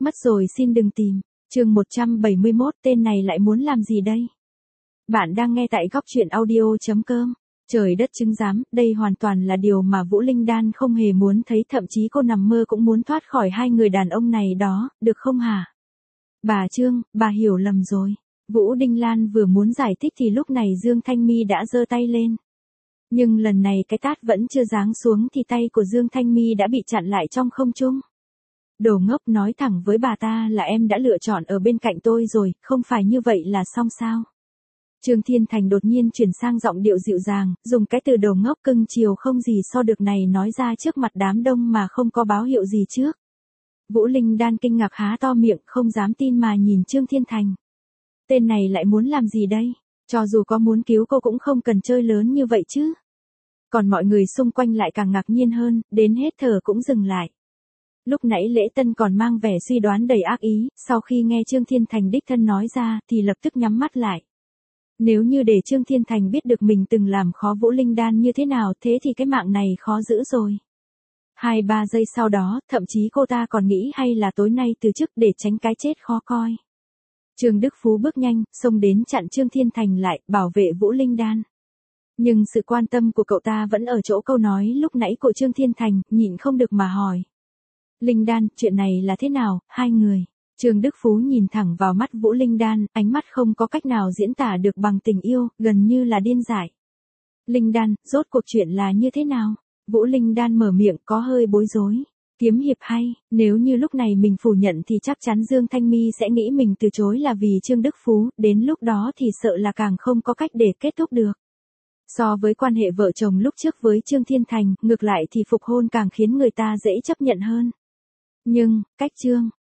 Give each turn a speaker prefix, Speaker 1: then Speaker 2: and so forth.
Speaker 1: Mất rồi xin đừng tìm. Chương 171, tên này lại muốn làm gì đây? Bạn đang nghe tại góc truyện audio.com. Trời đất chứng giám, đây hoàn toàn là điều mà Vũ Linh Đan không hề muốn thấy, thậm chí cô nằm mơ cũng muốn thoát khỏi hai người đàn ông này đó, được không hả? Bà Trương, bà hiểu lầm rồi. Vũ Đinh Lan vừa muốn giải thích thì lúc này Dương Thanh Mi đã giơ tay lên. Nhưng lần này cái tát vẫn chưa giáng xuống thì tay của Dương Thanh Mi đã bị chặn lại trong không trung. Đồ ngốc, nói thẳng với bà ta là em đã lựa chọn ở bên cạnh tôi rồi, không phải như vậy là xong sao? Trương Thiên Thành đột nhiên chuyển sang giọng điệu dịu dàng, dùng cái từ đồ ngốc cưng chiều không gì so được này nói ra trước mặt đám đông mà không có báo hiệu gì trước. Vũ Linh Đan kinh ngạc há to miệng, không dám tin mà nhìn Trương Thiên Thành. Tên này lại muốn làm gì đây? Cho dù có muốn cứu cô cũng không cần chơi lớn như vậy chứ. Còn mọi người xung quanh lại càng ngạc nhiên hơn, đến hết thở cũng dừng lại. Lúc nãy Lễ Tân còn mang vẻ suy đoán đầy ác ý, sau khi nghe Trương Thiên Thành đích thân nói ra thì lập tức nhắm mắt lại. Nếu như để Trương Thiên Thành biết được mình từng làm khó Vũ Linh Đan như thế nào thế thì cái mạng này khó giữ rồi. 2-3 giây sau đó, thậm chí cô ta còn nghĩ hay là tối nay từ chức để tránh cái chết khó coi. Trương Đức Phú bước nhanh, xông đến chặn Trương Thiên Thành lại, bảo vệ Vũ Linh Đan. Nhưng sự quan tâm của cậu ta vẫn ở chỗ câu nói lúc nãy của Trương Thiên Thành, nhịn không được mà hỏi. Linh Đan, chuyện này là thế nào, hai người? Trương Đức Phú nhìn thẳng vào mắt Vũ Linh Đan, ánh mắt không có cách nào diễn tả được bằng tình yêu, gần như là điên dại. Linh Đan, rốt cuộc chuyện là như thế nào? Vũ Linh Đan mở miệng có hơi bối rối. Kiếm hiệp hay, nếu như lúc này mình phủ nhận thì chắc chắn Dương Thanh Mi sẽ nghĩ mình từ chối là vì Trương Đức Phú, đến lúc đó thì sợ là càng không có cách để kết thúc được. So với quan hệ vợ chồng lúc trước với Trương Thiên Thành, ngược lại thì phục hôn càng khiến người ta dễ chấp nhận hơn. Nhưng, cách Trương